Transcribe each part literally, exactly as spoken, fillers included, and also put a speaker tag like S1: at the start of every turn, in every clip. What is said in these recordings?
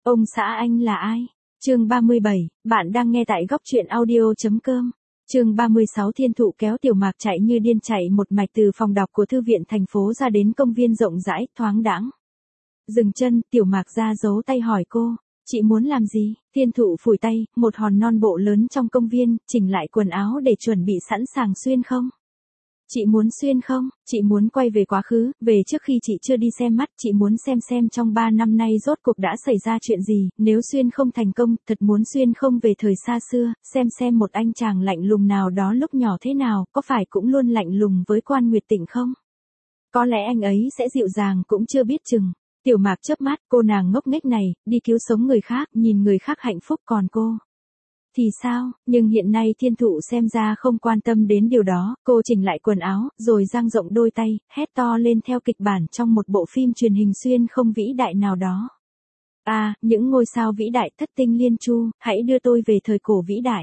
S1: Ông xã anh là ai? Chương ba mươi bảy, bạn đang nghe tại góc truyện audio.com. Chương ba mươi sáu Thiên Thụ kéo Tiểu Mạc chạy như điên chạy một mạch từ phòng đọc của thư viện thành phố ra đến công viên rộng rãi, thoáng đãng. Dừng chân, Tiểu Mạc ra giấu tay hỏi cô, chị muốn làm gì? Thiên Thụ phủi tay, một hòn non bộ lớn trong công viên, chỉnh lại quần áo để chuẩn bị sẵn sàng xuyên không? Chị muốn xuyên không? Chị muốn quay về quá khứ, về trước khi chị chưa đi xem mắt, chị muốn xem xem trong ba năm nay rốt cuộc đã xảy ra chuyện gì, nếu xuyên không thành công, thật muốn xuyên không về thời xa xưa, xem xem một anh chàng lạnh lùng nào đó lúc nhỏ thế nào, có phải cũng luôn lạnh lùng với Quan Nguyệt Tịnh không? Có lẽ anh ấy sẽ dịu dàng cũng chưa biết chừng. Tiểu Mạc chớp mắt, cô nàng ngốc nghếch này, đi cứu sống người khác, nhìn người khác hạnh phúc còn cô thì sao? Nhưng hiện nay Thiên Thụ xem ra không quan tâm đến điều đó, cô chỉnh lại quần áo, rồi dang rộng đôi tay, hét to lên theo kịch bản trong một bộ phim truyền hình xuyên không vĩ đại nào đó. À, những ngôi sao vĩ đại thất tinh liên chu, hãy đưa tôi về thời cổ vĩ đại.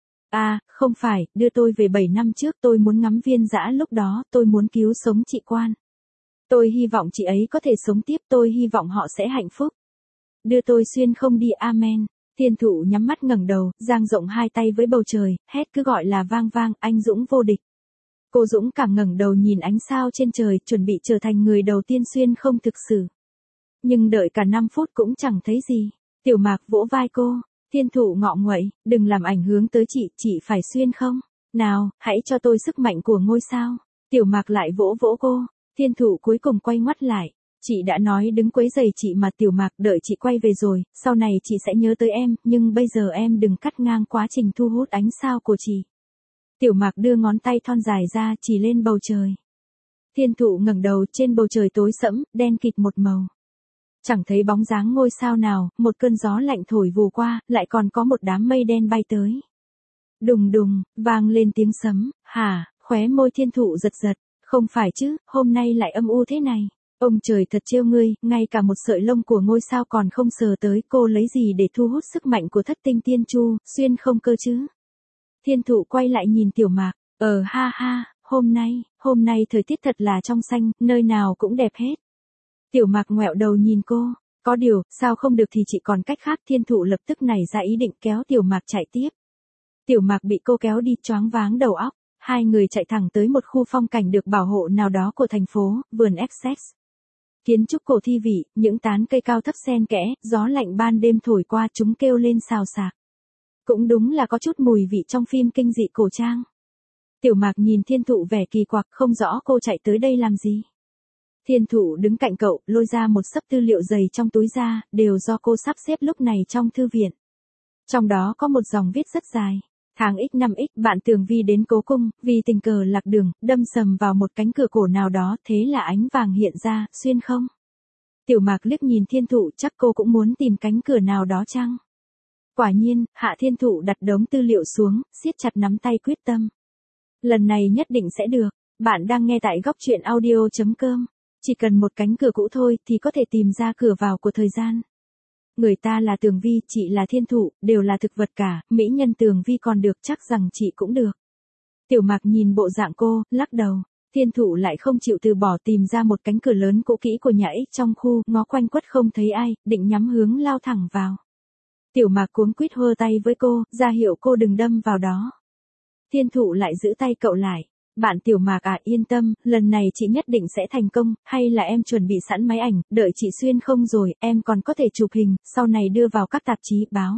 S1: À, không phải, đưa tôi về bảy năm trước, tôi muốn ngắm Viên Dã lúc đó, tôi muốn cứu sống chị Quan. Tôi hy vọng chị ấy có thể sống tiếp, tôi hy vọng họ sẽ hạnh phúc. Đưa tôi xuyên không đi, amen. Thiên Thụ nhắm mắt ngẩng đầu, dang rộng hai tay với bầu trời, hét cứ gọi là vang vang, anh dũng vô địch. Cô dũng cảm ngẩng đầu nhìn ánh sao trên trời, chuẩn bị trở thành người đầu tiên xuyên không thực sự. Nhưng đợi cả năm phút cũng chẳng thấy gì. Tiểu Mạc vỗ vai cô, Thiên Thụ ngọ nguậy, đừng làm ảnh hưởng tới chị, chị phải xuyên không? Nào, hãy cho tôi sức mạnh của ngôi sao. Tiểu Mạc lại vỗ vỗ cô, Thiên Thụ cuối cùng quay ngoắt lại. Chị đã nói đứng quấy giày chị mà. Tiểu Mạc, đợi chị quay về rồi, sau này chị sẽ nhớ tới em, nhưng bây giờ em đừng cắt ngang quá trình thu hút ánh sao của chị. Tiểu Mạc đưa ngón tay thon dài ra, chỉ lên bầu trời. Thiên Thụ ngẩng đầu, trên bầu trời tối sẫm, đen kịt một màu. Chẳng thấy bóng dáng ngôi sao nào, một cơn gió lạnh thổi vù qua, lại còn có một đám mây đen bay tới. Đùng đùng, vang lên tiếng sấm, hả, khóe môi Thiên Thụ giật giật, không phải chứ, hôm nay lại âm u thế này. Ông trời thật trêu ngươi, ngay cả một sợi lông của ngôi sao còn không sờ tới, cô lấy gì để thu hút sức mạnh của thất tinh tiên chu, xuyên không cơ chứ? Thiên Thụ quay lại nhìn Tiểu Mạc, ờ ha ha, hôm nay, hôm nay thời tiết thật là trong xanh, nơi nào cũng đẹp hết. Tiểu Mạc ngoẹo đầu nhìn cô, có điều, sao không được thì chỉ còn cách khác. Thiên Thụ lập tức nảy ra ý định kéo Tiểu Mạc chạy tiếp. Tiểu Mạc bị cô kéo đi choáng váng đầu óc, hai người chạy thẳng tới một khu phong cảnh được bảo hộ nào đó của thành phố, vườn Essex. Kiến trúc cổ thi vị, những tán cây cao thấp xen kẽ, gió lạnh ban đêm thổi qua chúng kêu lên xào xạc. Cũng đúng là có chút mùi vị trong phim kinh dị cổ trang. Tiểu Mạc nhìn Thiên Thụ vẻ kỳ quặc, không rõ cô chạy tới đây làm gì. Thiên Thụ đứng cạnh cậu, lôi ra một xấp tư liệu dày trong túi ra, đều do cô sắp xếp lúc này trong thư viện. Trong đó có một dòng viết rất dài. Tháng x năm x, bạn Tường Vi đến Cố Cung, vì tình cờ lạc đường, đâm sầm vào một cánh cửa cổ nào đó, thế là ánh vàng hiện ra, xuyên không? Tiểu Mạc liếc nhìn Thiên Thụ, chắc cô cũng muốn tìm cánh cửa nào đó chăng? Quả nhiên, Hạ Thiên Thụ đặt đống tư liệu xuống, siết chặt nắm tay quyết tâm. Lần này nhất định sẽ được. Bạn đang nghe tại góc truyện audio.com. Chỉ cần một cánh cửa cũ thôi thì có thể tìm ra cửa vào của thời gian. Người ta là Tường Vi, chị là Thiên Thụ, đều là thực vật cả, mỹ nhân Tường Vi còn được, chắc rằng chị cũng được. Tiểu Mạc nhìn bộ dạng cô, lắc đầu. Thiên Thụ lại không chịu từ bỏ, tìm ra một cánh cửa lớn cũ kỹ của nhà ích trong khu, ngó quanh quất không thấy ai, định nhắm hướng lao thẳng vào. Tiểu Mạc cuống quýt hơ tay với cô, ra hiệu cô đừng đâm vào đó. Thiên Thụ lại giữ tay cậu lại. Bạn Tiểu Mạc à, yên tâm, lần này chị nhất định sẽ thành công, hay là em chuẩn bị sẵn máy ảnh, đợi chị xuyên không rồi, em còn có thể chụp hình, sau này đưa vào các tạp chí, báo.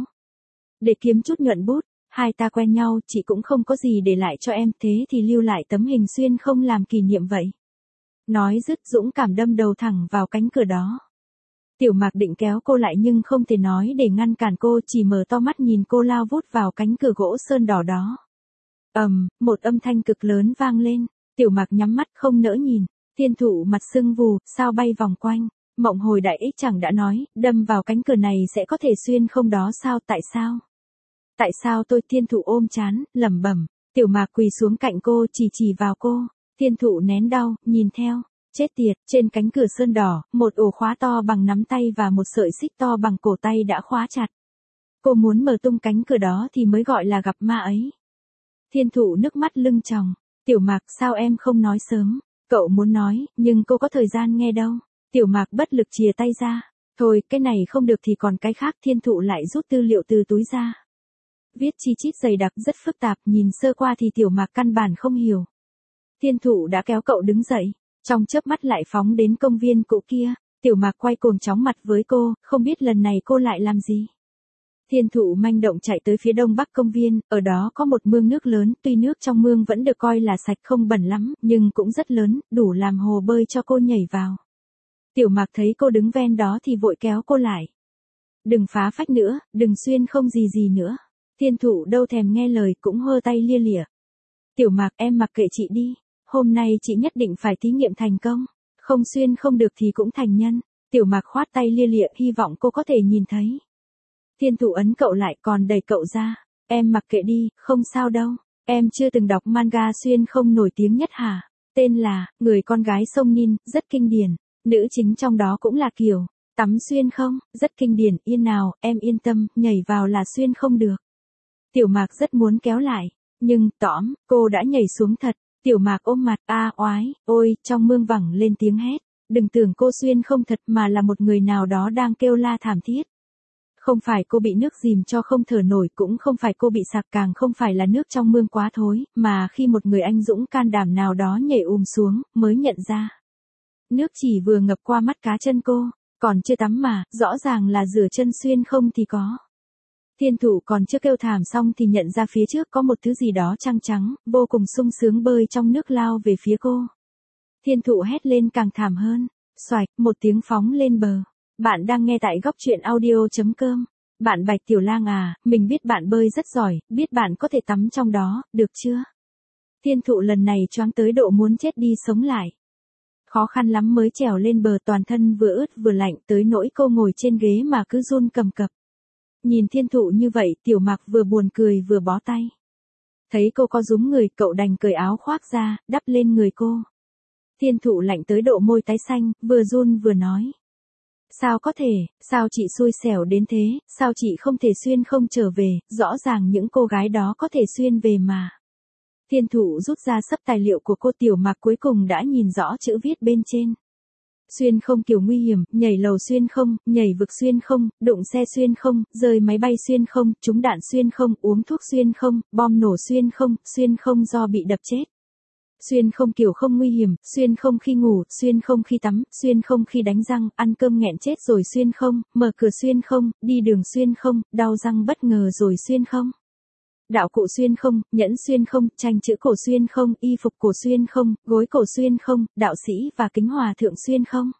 S1: Để kiếm chút nhuận bút, hai ta quen nhau, chị cũng không có gì để lại cho em, thế thì lưu lại tấm hình xuyên không làm kỷ niệm vậy. Nói dứt, dũng cảm đâm đầu thẳng vào cánh cửa đó. Tiểu Mạc định kéo cô lại nhưng không thể nói để ngăn cản cô, chỉ mở to mắt nhìn cô lao vút vào cánh cửa gỗ sơn đỏ đó. Ầm, um, một âm thanh cực lớn vang lên, Tiểu Mạc nhắm mắt không nỡ nhìn, Thiên Thụ mặt sưng vù, sao bay vòng quanh, mộng hồi đại ích chẳng đã nói, đâm vào cánh cửa này sẽ có thể xuyên không đó sao, tại sao? Tại sao tôi? Thiên Thụ ôm trán, lẩm bẩm. Tiểu Mạc quỳ xuống cạnh cô, chỉ chỉ vào cô, Thiên Thụ nén đau, nhìn theo, chết tiệt, trên cánh cửa sơn đỏ, một ổ khóa to bằng nắm tay và một sợi xích to bằng cổ tay đã khóa chặt. Cô muốn mở tung cánh cửa đó thì mới gọi là gặp ma ấy. Thiên Thụ nước mắt lưng tròng, Tiểu Mạc sao em không nói sớm, cậu muốn nói, nhưng cô có thời gian nghe đâu. Tiểu Mạc bất lực chìa tay ra, Thôi, cái này không được thì còn cái khác. Thiên thụ lại rút tư liệu từ túi ra. Viết chi chít dày đặc rất phức tạp, nhìn sơ qua thì Tiểu Mạc căn bản không hiểu. Thiên thụ đã kéo cậu đứng dậy, trong chớp mắt lại phóng đến công viên cũ kia. Tiểu Mạc quay cuồng chóng mặt với cô, không biết lần này cô lại làm gì. Thiên thụ manh động chạy tới phía đông bắc công viên, ở đó có một mương nước lớn, tuy nước trong mương vẫn được coi là sạch không bẩn lắm, nhưng cũng rất lớn, đủ làm hồ bơi cho cô nhảy vào. Tiểu Mạc thấy cô đứng ven đó thì vội kéo cô lại. Đừng phá phách nữa, đừng xuyên không gì gì nữa. Thiên thụ đâu thèm nghe lời cũng hơ tay lia lịa. Tiểu Mạc, em mặc kệ chị đi, hôm nay chị nhất định phải thí nghiệm thành công, không xuyên không được thì cũng thành nhân. Tiểu Mạc khoát tay lia lịa hy vọng cô có thể nhìn thấy. Thiên thụ ấn cậu lại còn đẩy cậu ra. Em mặc kệ đi, không sao đâu. Em chưa từng đọc manga xuyên không nổi tiếng nhất hả? Tên là Người con gái sông Nin, rất kinh điển. Nữ chính trong đó cũng là kiểu tắm xuyên không, rất kinh điển. Yên nào, em yên tâm, nhảy vào là xuyên không được. Tiểu Mạc rất muốn kéo lại, nhưng tõm, cô đã nhảy xuống thật. Tiểu Mạc ôm mặt, a oái, ôi, trong mương vẳng lên tiếng hét. Đừng tưởng cô xuyên không thật mà là một người nào đó đang kêu la thảm thiết. Không phải cô bị nước dìm cho không thở nổi, cũng không phải cô bị sặc, càng không phải là nước trong mương quá thối, mà khi một người anh dũng can đảm nào đó nhảy ùm xuống, mới nhận ra. Nước chỉ vừa ngập qua mắt cá chân cô, còn chưa tắm mà, rõ ràng là rửa chân xuyên không thì có. Thiên thụ còn chưa kêu thảm xong thì nhận ra phía trước có một thứ gì đó trắng trắng, vô cùng sung sướng bơi trong nước lao về phía cô. Thiên thụ hét lên càng thảm hơn, xoạch, một tiếng phóng lên bờ. Bạn đang nghe tại góc truyện audio chấm com. Bạn Bạch Tiểu Lang à, mình biết bạn bơi rất giỏi, biết bạn có thể tắm trong đó, được chưa? Thiên thụ lần này choáng tới độ muốn chết đi sống lại. Khó khăn lắm mới trèo lên bờ, toàn thân vừa ướt vừa lạnh tới nỗi cô ngồi trên ghế mà cứ run cầm cập. Nhìn thiên thụ như vậy, Tiểu Mạc vừa buồn cười vừa bó tay. Thấy cô có rúm người, cậu đành cởi áo khoác ra, đắp lên người cô. Thiên thụ lạnh tới độ môi tái xanh, vừa run vừa nói. Sao có thể, sao chị xui xẻo đến thế, sao chị không thể xuyên không trở về, rõ ràng những cô gái đó có thể xuyên về mà. Thiên thụ rút ra sấp tài liệu của cô. Tiểu Mạc cuối cùng đã nhìn rõ chữ viết bên trên. Xuyên không kiểu nguy hiểm, nhảy lầu xuyên không, nhảy vực xuyên không, đụng xe xuyên không, rơi máy bay xuyên không, trúng đạn xuyên không, uống thuốc xuyên không, bom nổ xuyên không, xuyên không do bị đập chết. Xuyên không kiểu không nguy hiểm, xuyên không khi ngủ, xuyên không khi tắm, xuyên không khi đánh răng, ăn cơm nghẹn chết rồi xuyên không, mở cửa xuyên không, đi đường xuyên không, đau răng bất ngờ rồi xuyên không. Đạo cụ xuyên không, nhẫn xuyên không, tranh chữ cổ xuyên không, y phục cổ xuyên không, gối cổ xuyên không, đạo sĩ và kính hòa thượng xuyên không.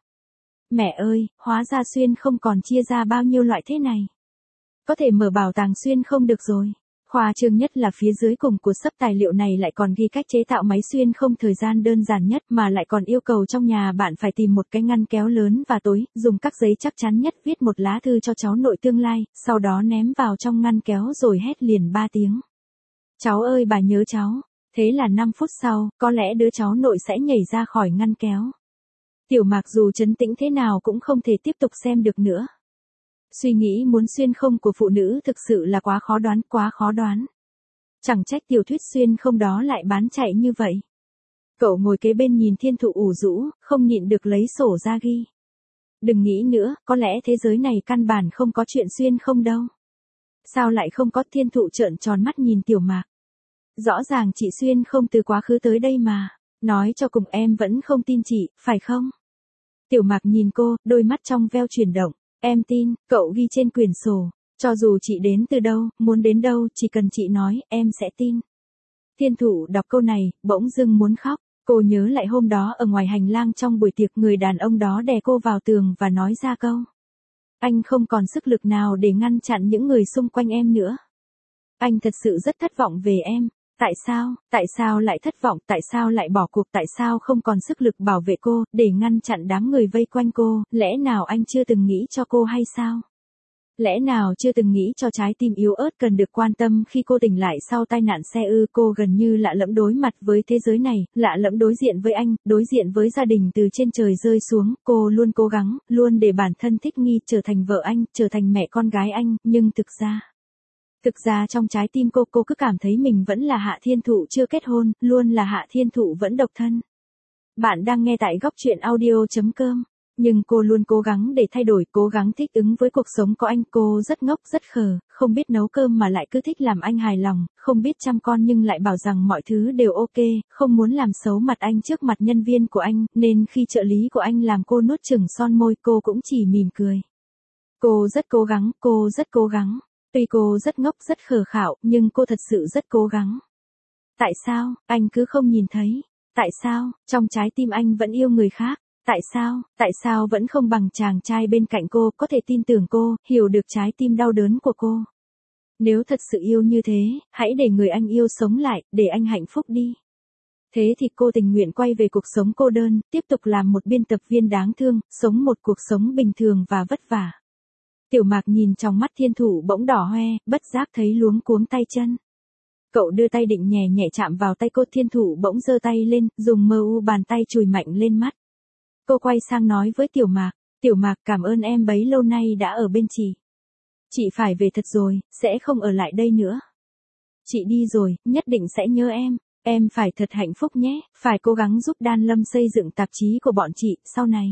S1: Mẹ ơi, hóa ra xuyên không còn chia ra bao nhiêu loại thế này. Có thể mở bảo tàng xuyên không được rồi. Khoa trương nhất là phía dưới cùng của sấp tài liệu này lại còn ghi cách chế tạo máy xuyên không thời gian đơn giản nhất, mà lại còn yêu cầu trong nhà bạn phải tìm một cái ngăn kéo lớn và tối, dùng các giấy chắc chắn nhất viết một lá thư cho cháu nội tương lai, sau đó ném vào trong ngăn kéo rồi hét liền ba tiếng. Cháu ơi bà nhớ cháu. Thế là năm phút sau, có lẽ đứa cháu nội sẽ nhảy ra khỏi ngăn kéo. Tiểu Mạc dù trấn tĩnh thế nào cũng không thể tiếp tục xem được nữa. Suy nghĩ muốn xuyên không của phụ nữ thực sự là quá khó đoán, quá khó đoán. Chẳng trách tiểu thuyết xuyên không đó lại bán chạy như vậy. Cậu ngồi kế bên nhìn thiên thụ ủ rũ, không nhịn được lấy sổ ra ghi. Đừng nghĩ nữa, có lẽ thế giới này căn bản không có chuyện xuyên không đâu. Sao lại không có? Thiên thụ trợn tròn mắt nhìn Tiểu Mạc. Rõ ràng chị xuyên không từ quá khứ tới đây mà. Nói cho cùng em vẫn không tin chị, phải không? Tiểu Mạc nhìn cô, đôi mắt trong veo chuyển động. Em tin, cậu ghi trên quyển sổ. Cho dù chị đến từ đâu, muốn đến đâu, chỉ cần chị nói, em sẽ tin. Thiên thụ đọc câu này, bỗng dưng muốn khóc. Cô nhớ lại hôm đó ở ngoài hành lang trong buổi tiệc, người đàn ông đó đè cô vào tường và nói ra câu. Anh không còn sức lực nào để ngăn chặn những người xung quanh em nữa. Anh thật sự rất thất vọng về em. Tại sao, tại sao lại thất vọng, tại sao lại bỏ cuộc, tại sao không còn sức lực bảo vệ cô, để ngăn chặn đám người vây quanh cô, lẽ nào anh chưa từng nghĩ cho cô hay sao? Lẽ nào chưa từng nghĩ cho trái tim yếu ớt cần được quan tâm khi cô tỉnh lại sau tai nạn xe ư? Cô gần như lạ lẫm đối mặt với thế giới này, lạ lẫm đối diện với anh, đối diện với gia đình từ trên trời rơi xuống, cô luôn cố gắng, luôn để bản thân thích nghi, trở thành vợ anh, trở thành mẹ con gái anh, nhưng thực ra... Thực ra trong trái tim cô, cô cứ cảm thấy mình vẫn là Hạ Thiên Thụ chưa kết hôn, luôn là Hạ Thiên Thụ vẫn độc thân. Bạn đang nghe tại góc truyện audio chấm com. Nhưng cô luôn cố gắng để thay đổi, cố gắng thích ứng với cuộc sống của anh. Cô rất ngốc, rất khờ, không biết nấu cơm mà lại cứ thích làm anh hài lòng, không biết chăm con nhưng lại bảo rằng mọi thứ đều ok, không muốn làm xấu mặt anh trước mặt nhân viên của anh, nên khi trợ lý của anh làm cô nuốt chửng son môi, cô cũng chỉ mỉm cười. Cô rất cố gắng, cô rất cố gắng. Tuy cô rất ngốc, rất khờ khạo, nhưng cô thật sự rất cố gắng. Tại sao, anh cứ không nhìn thấy? Tại sao, trong trái tim anh vẫn yêu người khác? Tại sao, tại sao vẫn không bằng chàng trai bên cạnh cô, có thể tin tưởng cô, hiểu được trái tim đau đớn của cô? Nếu thật sự yêu như thế, hãy để người anh yêu sống lại, để anh hạnh phúc đi. Thế thì cô tình nguyện quay về cuộc sống cô đơn, tiếp tục làm một biên tập viên đáng thương, sống một cuộc sống bình thường và vất vả. Tiểu Mạc nhìn trong mắt Thiên Thụ bỗng đỏ hoe, bất giác thấy luống cuống tay chân. Cậu đưa tay định nhẹ nhẹ chạm vào tay cô, Thiên Thụ bỗng giơ tay lên, dùng mờ u bàn tay chùi mạnh lên mắt. Cô quay sang nói với Tiểu Mạc, Tiểu Mạc cảm ơn em bấy lâu nay đã ở bên chị. Chị phải về thật rồi, sẽ không ở lại đây nữa. Chị đi rồi, nhất định sẽ nhớ em, em phải thật hạnh phúc nhé, phải cố gắng giúp Đan Lâm xây dựng tạp chí của bọn chị, sau này.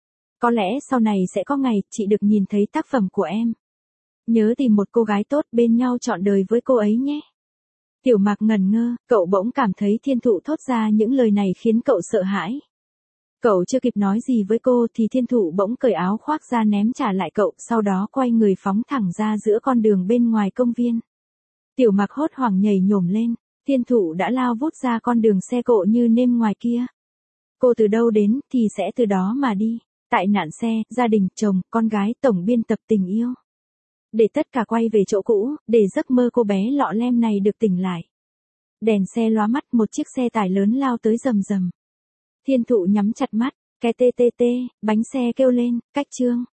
S1: Có lẽ sau này sẽ có ngày chị được nhìn thấy tác phẩm của em. Nhớ tìm một cô gái tốt bên nhau trọn đời với cô ấy nhé. Tiểu Mạc ngẩn ngơ, cậu bỗng cảm thấy Thiên Thụ thốt ra những lời này khiến cậu sợ hãi. Cậu chưa kịp nói gì với cô thì Thiên Thụ bỗng cởi áo khoác ra ném trả lại cậu, sau đó quay người phóng thẳng ra giữa con đường bên ngoài công viên. Tiểu Mạc hốt hoảng nhảy nhổm lên, Thiên Thụ đã lao vút ra con đường xe cộ như nêm ngoài kia. Cô từ đâu đến thì sẽ từ đó mà đi. Tại nạn xe, gia đình, chồng, con gái, tổng biên tập tình yêu. Để tất cả quay về chỗ cũ, để giấc mơ cô bé lọ lem này được tỉnh lại. Đèn xe lóa mắt, một chiếc xe tải lớn lao tới rầm rầm. Thiên Thụ nhắm chặt mắt, ke tê tê tê, bánh xe kêu lên, cách chương.